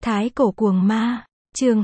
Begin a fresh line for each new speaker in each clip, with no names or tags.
Thái cổ cuồng ma, chương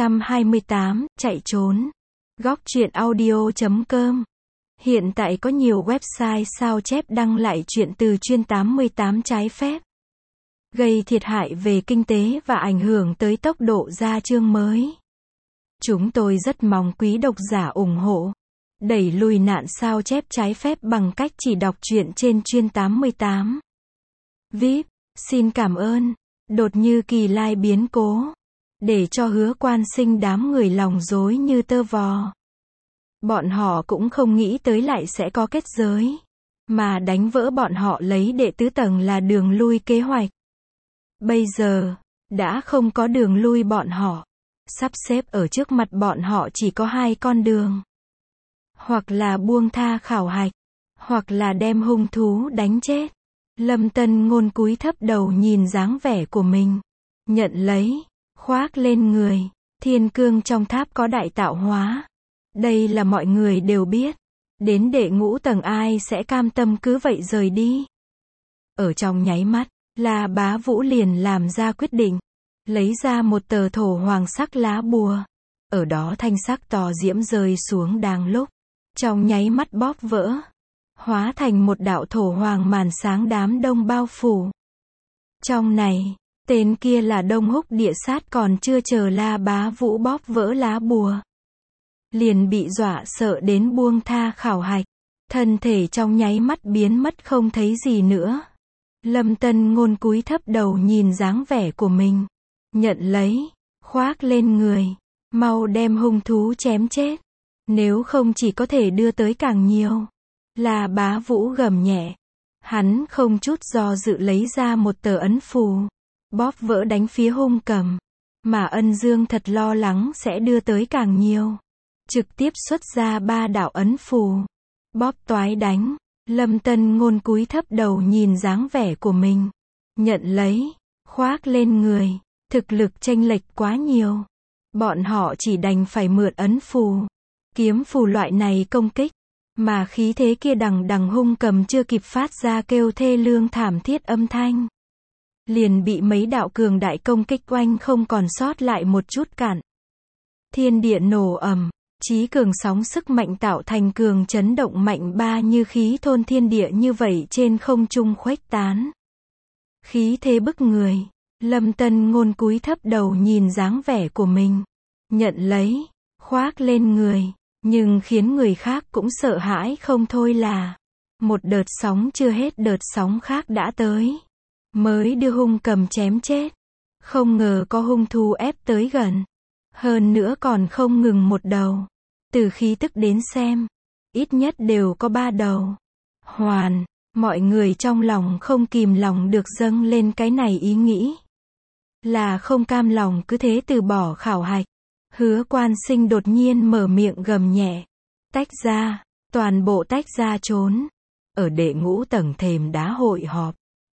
228, chạy trốn. Góc truyện audio.com. Hiện tại có nhiều website sao chép đăng lại chuyện từ chuyên 88 trái phép, gây thiệt hại về kinh tế và ảnh hưởng tới tốc độ ra chương mới. Chúng tôi rất mong quý độc giả ủng hộ, đẩy lùi nạn sao chép trái phép bằng cách chỉ đọc truyện trên chuyên 88. VIP, xin cảm ơn. Đột như kỳ lai biến cố, để cho Hứa Quan Sinh đám người lòng rối như tơ vò. Bọn họ cũng không nghĩ tới lại sẽ có kết giới, mà đánh vỡ bọn họ lấy đệ tứ tầng là đường lui kế hoạch. Bây giờ, đã không có đường lui bọn họ. Sắp xếp ở trước mặt bọn họ chỉ có hai con đường. Hoặc là buông tha khảo hạch, hoặc là đem hung thú đánh chết. Lâm Tân Ngôn cúi thấp đầu nhìn dáng vẻ của mình. Nhận lấy, khoác lên người. Thiên cương trong tháp có đại tạo hóa. Đây là mọi người đều biết. Đến đệ ngũ tầng ai sẽ cam tâm cứ vậy rời đi. Ở trong nháy mắt, La Bá Vũ liền làm ra quyết định. Lấy ra một tờ thổ hoàng sắc lá bùa. Ở đó thanh sắc tò diễm rơi xuống đang lúc. Trong nháy mắt bóp vỡ. Hóa thành một đạo thổ hoàng màn sáng đám đông bao phủ. Trong này, tên kia là Đông Húc Địa Sát còn chưa chờ La Bá Vũ bóp vỡ lá bùa. Liền bị dọa sợ đến buông tha khảo hạch. Thân thể trong nháy mắt biến mất không thấy gì nữa. Lâm Tân Ngôn cúi thấp đầu nhìn dáng vẻ của mình. Nhận lấy, khoác lên người. Mau đem hung thú chém chết. Nếu không chỉ có thể đưa tới càng nhiều. La Bá Vũ gầm nhẹ. Hắn không chút do dự lấy ra một tờ ấn phù. Bóp vỡ đánh phía hung cầm. Mà Ân Dương thật lo lắng sẽ đưa tới càng nhiều. Trực tiếp xuất ra 3 đạo ấn phù. Bóp toái đánh. Lâm Tân Ngôn cúi thấp đầu nhìn dáng vẻ của mình. Nhận lấy. Khoác lên người. Thực lực chênh lệch quá nhiều. Bọn họ chỉ đành phải mượn ấn phù. Kiếm phù loại này công kích. Mà khí thế kia đằng đằng hung cầm chưa kịp phát ra kêu thê lương thảm thiết âm thanh. Liền bị mấy đạo cường đại công kích oanh không còn sót lại một chút cản. Thiên địa nổ ầm, chí cường sóng sức mạnh tạo thành cường chấn động mạnh ba như khí thôn thiên địa như vậy trên không trung khuếch tán. Khí thế bức người, Lâm Tân Ngôn cúi thấp đầu nhìn dáng vẻ của mình. Nhận lấy, khoác lên người. Nhưng khiến người khác cũng sợ hãi không thôi là một đợt sóng chưa hết đợt sóng khác đã tới. Mới đưa hung cầm chém chết. Không ngờ có hung thú ép tới gần. Hơn nữa còn không ngừng một đầu. Từ khí tức đến xem, ít nhất đều có 3 đầu. Hoàn, mọi người trong lòng không kìm lòng được dâng lên cái này ý nghĩ. Là không cam lòng cứ thế từ bỏ khảo hạch. Hứa Quan Sinh đột nhiên mở miệng gầm nhẹ. Tách ra, toàn bộ tách ra trốn. Ở đệ ngũ tầng thềm đá hội họp.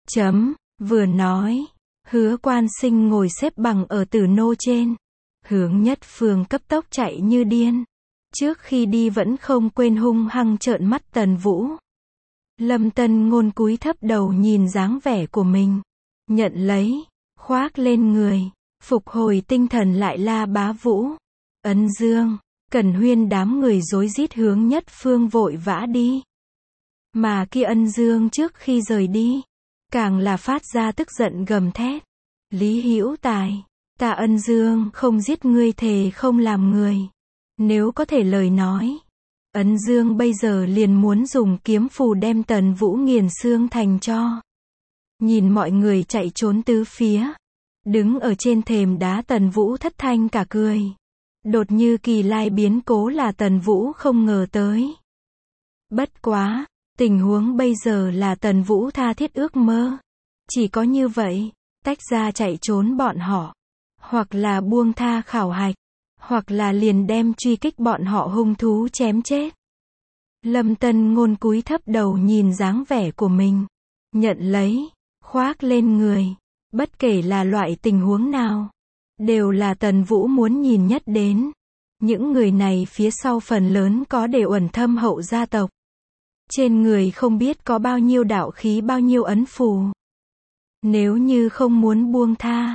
Vừa nói, Hứa Quan Sinh ngồi xếp bằng ở tử nô trên. Hướng Nhất Phương cấp tốc chạy như điên. Trước khi đi vẫn không quên hung hăng trợn mắt Tần Vũ. Lâm Tân Ngôn cúi thấp đầu nhìn dáng vẻ của mình. Nhận lấy, khoác lên người. Phục hồi tinh thần lại La Bá Vũ. Ân Dương, Cẩn Huyên đám người rối rít hướng Nhất Phương vội vã đi. Mà kia Ân Dương trước khi rời đi, càng là phát ra tức giận gầm thét. Lý Hữu Tài, ta Ân Dương không giết ngươi thề không làm người. Nếu có thể lời nói, Ân Dương bây giờ liền muốn dùng kiếm phù đem Tần Vũ nghiền xương thành cho. Nhìn mọi người chạy trốn tứ phía. Đứng ở trên thềm đá Tần Vũ thất thanh cả cười. Đột như kỳ lai biến cố là Tần Vũ không ngờ tới. Bất quá, tình huống bây giờ là Tần Vũ tha thiết ước mơ. Chỉ có như vậy, tách ra chạy trốn bọn họ. Hoặc là buông tha khảo hạch. Hoặc là liền đem truy kích bọn họ hung thú chém chết. Lâm Tân Ngôn cúi thấp đầu nhìn dáng vẻ của mình. Nhận lấy, khoác lên người. Bất kể là loại tình huống nào, đều là Tần Vũ muốn nhìn nhất đến. Những người này phía sau phần lớn có đều ẩn thâm hậu gia tộc. Trên người không biết có bao nhiêu đạo khí bao nhiêu ấn phù. Nếu như không muốn buông tha,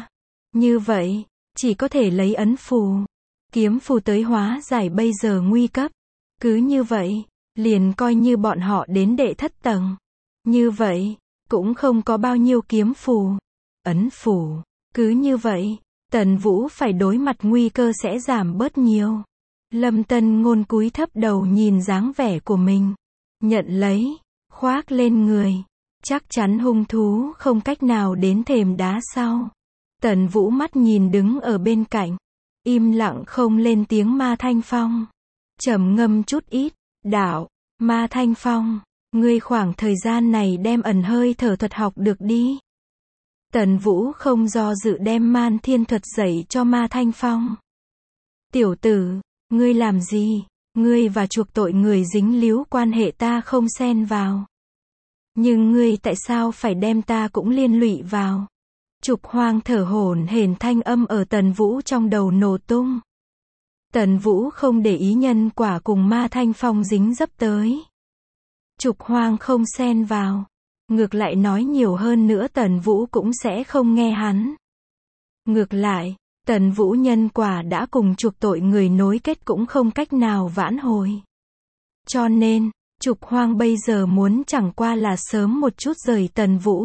Như vậy, chỉ có thể lấy ấn phù, kiếm phù tới hóa giải bây giờ nguy cấp. Cứ như vậy, liền coi như bọn họ đến đệ thất tầng. Như vậy, cũng không có bao nhiêu kiếm phù, ấn phù. Cứ như vậy, Tần Vũ phải đối mặt nguy cơ sẽ giảm bớt nhiều. Lâm Tân Ngôn cúi thấp đầu nhìn dáng vẻ của mình. Nhận lấy, khoác lên người. Chắc chắn hung thú không cách nào đến thềm đá sau. Tần Vũ mắt nhìn đứng ở bên cạnh. Im lặng không lên tiếng Ma Thanh Phong. Trầm ngâm chút ít, đạo, Ma Thanh Phong, ngươi khoảng thời gian này đem ẩn hơi thở thuật học được đi. Tần Vũ không do dự đem Man Thiên thuật dạy cho Ma Thanh Phong. Tiểu tử, ngươi làm gì? Ngươi và chuộc tội người dính líu quan hệ ta không xen vào. Nhưng ngươi tại sao phải đem ta cũng liên lụy vào? Trục Hoang thở hổn hển, thanh âm ở Tần Vũ trong đầu nổ tung. Tần Vũ không để ý nhân quả cùng Ma Thanh Phong dính dấp tới. Trục Hoang không xen vào. Ngược lại nói nhiều hơn nữa Tần Vũ cũng sẽ không nghe hắn. Ngược lại, Tần Vũ nhân quả đã cùng chuộc tội người nối kết cũng không cách nào vãn hồi. Cho nên, Trục Hoang bây giờ muốn chẳng qua là sớm một chút rời Tần Vũ.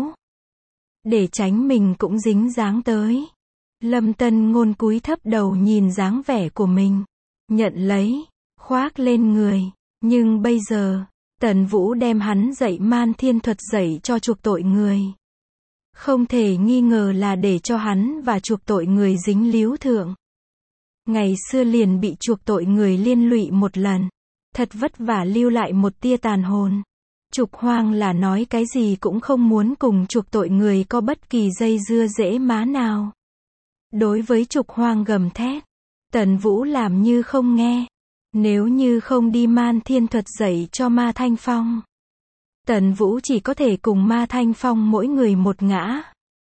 Để tránh mình cũng dính dáng tới. Lâm Tân Ngôn cúi thấp đầu nhìn dáng vẻ của mình. Nhận lấy, khoác lên người. Nhưng bây giờ, Tần Vũ đem hắn dạy Man Thiên thuật dạy cho chuộc tội người. Không thể nghi ngờ là để cho hắn và chuộc tội người dính líu thượng. Ngày xưa liền bị chuộc tội người liên lụy một lần. Thật vất vả lưu lại một tia tàn hồn. Trục Hoang là nói cái gì cũng không muốn cùng chuộc tội người có bất kỳ dây dưa dễ má nào. Đối với Trục Hoang gầm thét, Tần Vũ làm như không nghe. Nếu như không đi Man Thiên thuật dạy cho Ma Thanh Phong, Tần Vũ chỉ có thể cùng Ma Thanh Phong mỗi người một ngã.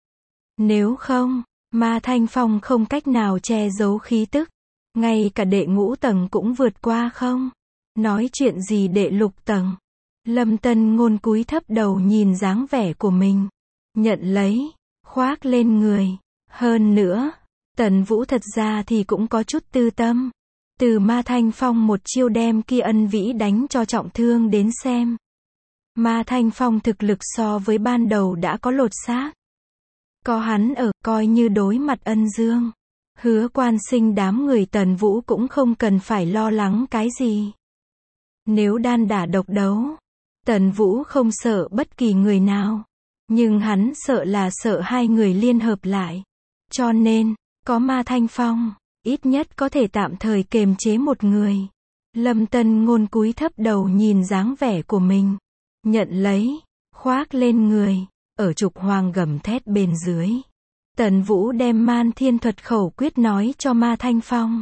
Nếu không, Ma Thanh Phong không cách nào che giấu khí tức. Ngay cả đệ ngũ tầng cũng vượt qua không. Nói chuyện gì đệ lục tầng. Lâm Tân Ngôn cúi thấp đầu nhìn dáng vẻ của mình. Nhận lấy, khoác lên người. Hơn nữa, Tần Vũ thật ra thì cũng có chút tư tâm. Từ Ma Thanh Phong một chiêu đem kia Ân Vĩ đánh cho trọng thương đến xem. Ma Thanh Phong thực lực so với ban đầu đã có lột xác. Có hắn ở, coi như đối mặt Ân Dương, Hứa Quan Sinh đám người Tần Vũ cũng không cần phải lo lắng cái gì. Nếu đan đả độc đấu, Tần Vũ không sợ bất kỳ người nào. Nhưng hắn sợ là sợ hai người liên hợp lại. Cho nên, có Ma Thanh Phong, ít nhất có thể tạm thời kềm chế một người. Lâm Tân Ngôn cúi thấp đầu nhìn dáng vẻ của mình. Nhận lấy, khoác lên người. Ở Trục Hoang gầm thét bên dưới, Tần Vũ đem Man Thiên thuật khẩu quyết nói cho Ma Thanh Phong.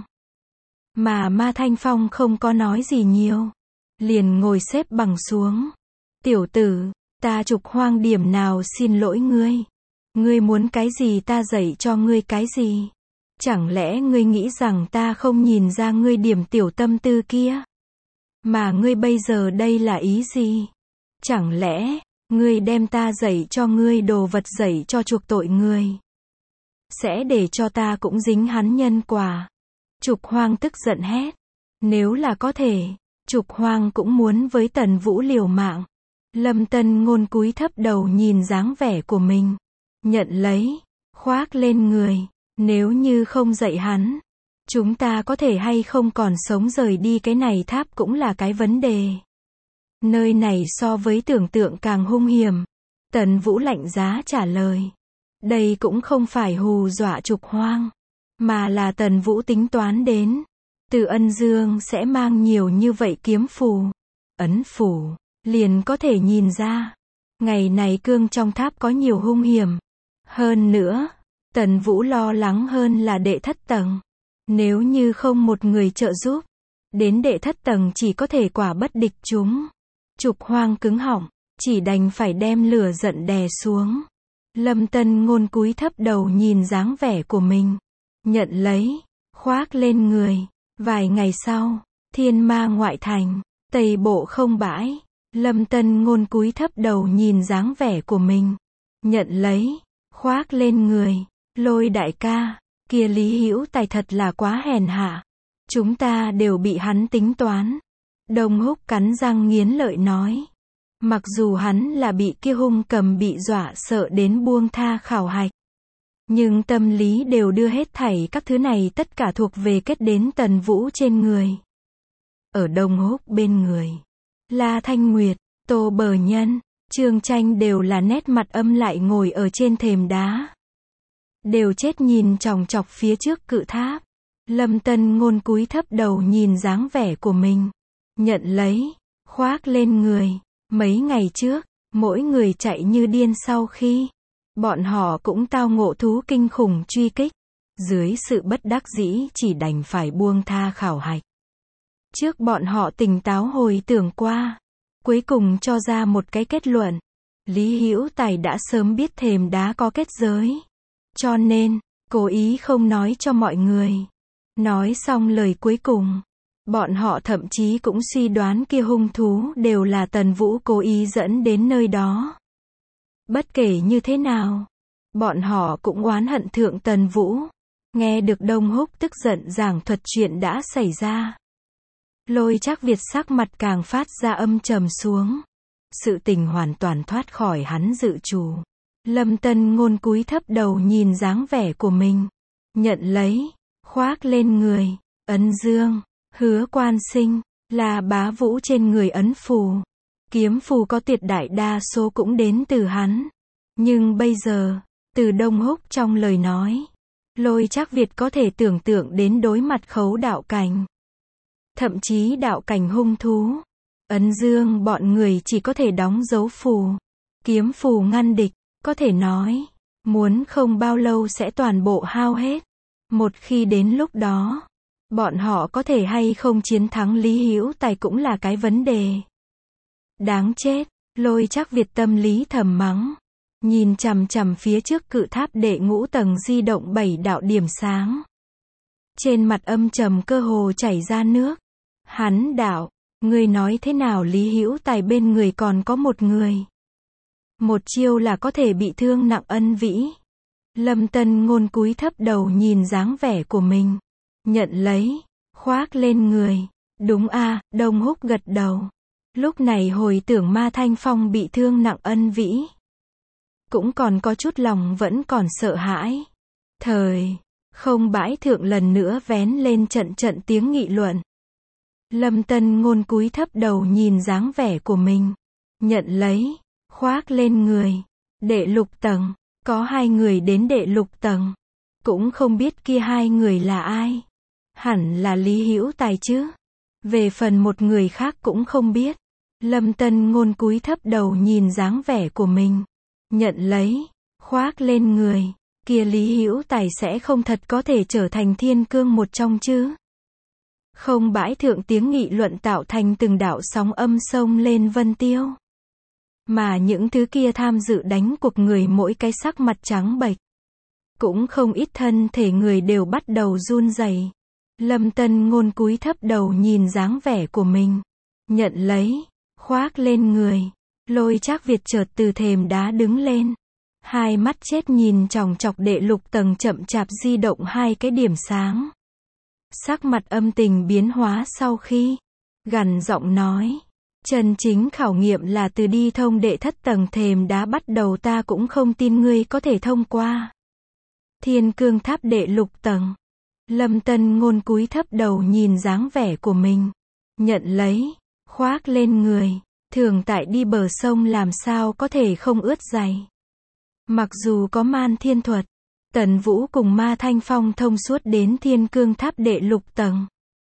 Mà Ma Thanh Phong không có nói gì nhiều. Liền ngồi xếp bằng xuống. Tiểu tử, ta Trục Hoang điểm nào xin lỗi ngươi. Ngươi muốn cái gì ta dạy cho ngươi cái gì. Chẳng lẽ ngươi nghĩ rằng ta không nhìn ra ngươi điểm tiểu tâm tư kia? Mà ngươi bây giờ đây là ý gì? Chẳng lẽ, ngươi đem ta dạy cho ngươi đồ vật dạy cho chuộc tội ngươi? Sẽ để cho ta cũng dính hắn nhân quả. Trục Hoang tức giận hét. Nếu là có thể, Trục Hoang cũng muốn với Tần Vũ liều mạng. Lâm Tân Ngôn cúi thấp đầu nhìn dáng vẻ của mình. Nhận lấy, khoác lên người. Nếu như không dạy hắn, chúng ta có thể hay không còn sống rời đi cái này tháp cũng là cái vấn đề. Nơi này so với tưởng tượng càng hung hiểm. Tần Vũ lạnh giá trả lời. Đây cũng không phải hù dọa Trục Hoang, mà là Tần Vũ tính toán đến. Từ Ân Dương sẽ mang nhiều như vậy kiếm phù, ấn phù, liền có thể nhìn ra. Ngày này cương trong tháp có nhiều hung hiểm. Hơn nữa, Tần Vũ lo lắng hơn là đệ thất tầng. Nếu như không một người trợ giúp, đến đệ thất tầng chỉ có thể quả bất địch chúng. Trục Hoang cứng họng, chỉ đành phải đem lửa giận đè xuống. Lâm Tân Ngôn cúi thấp đầu nhìn dáng vẻ của mình. Nhận lấy, khoác lên người. Vài ngày sau, Thiên Ma ngoại thành, Tây Bộ không bãi. Lâm Tân Ngôn cúi thấp đầu nhìn dáng vẻ của mình. Nhận lấy, khoác lên người. Lôi đại ca, kia Lý Hữu Tài thật là quá hèn hạ. Chúng ta đều bị hắn tính toán. Đông Húc cắn răng nghiến lợi nói. Mặc dù hắn là bị kia hung cầm bị dọa sợ đến buông tha khảo hạch. Nhưng tâm lý đều đưa hết thảy các thứ này tất cả thuộc về kết đến Tần Vũ trên người. Ở Đông Húc bên người, La Thanh Nguyệt, Tô Bờ Nhân, Trương Tranh đều là nét mặt âm lại ngồi ở trên thềm đá. Đều chết nhìn chòng chọc phía trước cự tháp. Lâm Tân Ngôn cúi thấp đầu nhìn dáng vẻ của mình. Nhận lấy, khoác lên người. Mấy ngày trước, mỗi người chạy như điên sau khi bọn họ cũng tao ngộ thú kinh khủng truy kích. Dưới sự bất đắc dĩ chỉ đành phải buông tha khảo hạch. Trước bọn họ tỉnh táo hồi tưởng qua. Cuối cùng cho ra một cái kết luận. Lý Hữu Tài đã sớm biết thềm đá có kết giới. Cho nên, cố ý không nói cho mọi người. Nói xong lời cuối cùng. Bọn họ thậm chí cũng suy đoán kia hung thú đều là Tần Vũ cố ý dẫn đến nơi đó. Bất kể như thế nào, bọn họ cũng oán hận thượng Tần Vũ. Nghe được Đông Húc tức giận giảng thuật chuyện đã xảy ra. Lôi Trác Việt sắc mặt càng phát ra âm trầm xuống. Sự tình hoàn toàn thoát khỏi hắn dự trù. Lâm Tân Ngôn cúi thấp đầu nhìn dáng vẻ của mình. Nhận lấy, khoác lên người, ấn dương, Hứa Quan Sinh, là Bá Vũ trên người ấn phù. Kiếm phù có tuyệt đại đa số cũng đến từ hắn. Nhưng bây giờ, từ Đông Húc trong lời nói, Lôi Trác Việt có thể tưởng tượng đến đối mặt khấu đạo cảnh. Thậm chí đạo cảnh hung thú. Ấn dương bọn người chỉ có thể đóng dấu phù. Kiếm phù ngăn địch, có thể nói, muốn không bao lâu sẽ toàn bộ hao hết. Một khi đến lúc đó, bọn họ có thể hay không chiến thắng Lý Hữu Tài cũng là cái vấn đề. Đáng chết, Lôi Trác Việt tâm lý thầm mắng. Nhìn chằm chằm phía trước cự tháp đệ ngũ tầng di động 7 đạo điểm sáng. Trên mặt âm trầm cơ hồ chảy ra nước. Hắn đạo, ngươi nói thế nào Lý Hữu Tài bên người còn có một người. Một chiêu là có thể bị thương nặng Ân Vĩ. Lâm Tân Ngôn cúi thấp đầu nhìn dáng vẻ của mình. Nhận lấy, khoác lên người. Đúng a, Đông Húc gật đầu. Lúc này hồi tưởng Ma Thanh Phong bị thương nặng Ân Vĩ. Cũng còn có chút lòng vẫn còn sợ hãi. Không bãi thượng lần nữa vén lên trận trận tiếng nghị luận. Lâm Tân Ngôn cúi thấp đầu nhìn dáng vẻ của mình. Nhận lấy, khoác lên người. Đệ lục tầng, có 2 người đến đệ lục tầng. Cũng không biết kia 2 người là ai. Hẳn là Lý Hữu Tài chứ. Về phần một người khác cũng không biết. Lâm Tân Ngôn cúi thấp đầu nhìn dáng vẻ của mình. Nhận lấy, khoác lên người. Kia Lý Hữu Tài sẽ không thật có thể trở thành thiên cương một trong chứ. Không bãi thượng tiếng nghị luận tạo thành từng đạo sóng âm sông lên vân tiêu. Mà những thứ kia tham dự đánh cuộc người mỗi cái sắc mặt trắng bệch. Cũng không ít thân thể người đều bắt đầu run rẩy. Lâm Tân Ngôn cúi thấp đầu nhìn dáng vẻ của mình. Nhận lấy, khoác lên người. Lôi Trác Việt chợt từ thềm đá đứng lên. Hai mắt chết nhìn chòng chọc đệ lục tầng chậm chạp di động 2 cái điểm sáng. Sắc mặt âm tình biến hóa sau khi gằn giọng nói. Chân chính khảo nghiệm là từ đi thông đệ thất tầng thềm đá bắt đầu, ta cũng không tin ngươi có thể thông qua. Thiên cương tháp đệ lục tầng. Lâm Tân Ngôn cúi thấp đầu nhìn dáng vẻ của mình. Nhận lấy, khoác lên người. Thường tại đi bờ sông làm sao có thể không ướt giày. Mặc dù có man thiên thuật, Tần Vũ cùng Ma Thanh Phong thông suốt đến thiên cương tháp đệ lục tầng.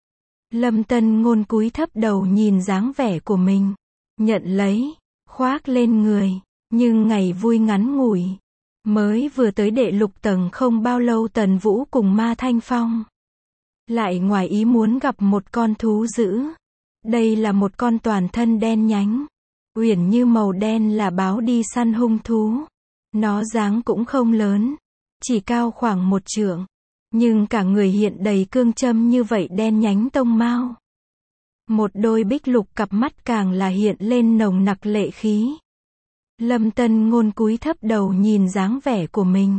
Lâm Tân Ngôn cúi thấp đầu nhìn dáng vẻ của mình. Nhận lấy, khoác lên người. Nhưng ngày vui ngắn ngủi. Mới vừa tới đệ lục tầng không bao lâu Tần Vũ cùng Ma Thanh Phong lại ngoài ý muốn gặp một con thú dữ. Đây là một con toàn thân đen nhánh, uyển như màu đen là báo đi săn hung thú. Nó dáng cũng không lớn, chỉ cao khoảng 1 trượng. Nhưng cả người hiện đầy cương châm như vậy đen nhánh tông mao. Một đôi bích lục cặp mắt càng là hiện lên nồng nặc lệ khí. Lâm Tân Ngôn cúi thấp đầu nhìn dáng vẻ của mình.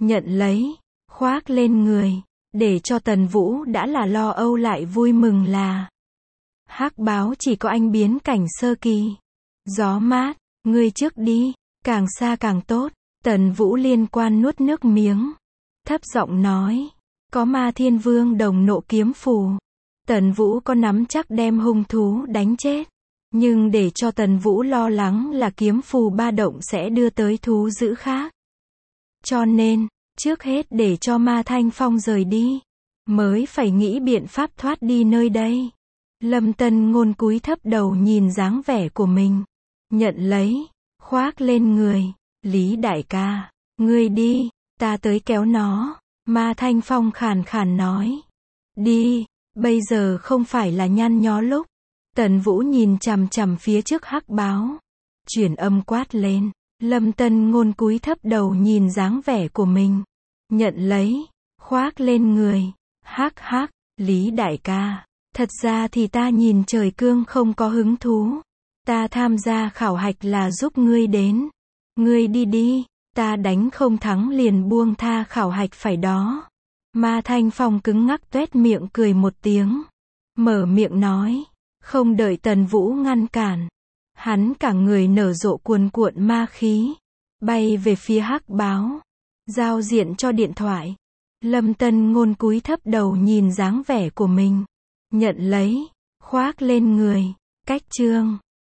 nhận lấy, khoác lên người, để cho Tần Vũ đã là lo âu lại vui mừng là hắc báo chỉ có anh biến cảnh sơ kỳ. Gió mát, ngươi trước đi, càng xa càng tốt. Tần Vũ liên quan nuốt nước miếng, thấp giọng nói, có Ma Thiên Vương đồng nộ kiếm phù. Tần Vũ có nắm chắc đem hung thú đánh chết. Nhưng để cho Tần Vũ lo lắng là kiếm phù ba động sẽ đưa tới thú dữ khác. Cho nên, trước hết để cho Ma Thanh Phong rời đi, mới phải nghĩ biện pháp thoát đi nơi đây. Lâm Tân Ngôn cúi thấp đầu nhìn dáng vẻ của mình, nhận lấy, khoác lên người, Lý đại ca, ngươi đi, ta tới kéo nó. Ma Thanh Phong khàn khàn nói, đi, bây giờ không phải là nhăn nhó lúc. Tần Vũ nhìn chằm chằm phía trước hắc báo, chuyển âm quát lên. Lâm Tân Ngôn cúi thấp đầu nhìn dáng vẻ của mình, nhận lấy, khoác lên người, hắc hắc, Lý đại ca, thật ra thì ta nhìn trời cương không có hứng thú, ta tham gia khảo hạch là giúp ngươi đến, ngươi đi đi, ta đánh không thắng liền buông tha khảo hạch phải đó. Ma Thanh Phong cứng ngắc tuét miệng cười một tiếng, mở miệng nói, không đợi Tần Vũ ngăn cản, hắn cả người nở rộ cuồn cuộn ma khí, bay về phía hắc báo, giao diện cho điện thoại. Lâm Tân Ngôn cúi thấp đầu nhìn dáng vẻ của mình, nhận lấy, khoác lên người. Cách chương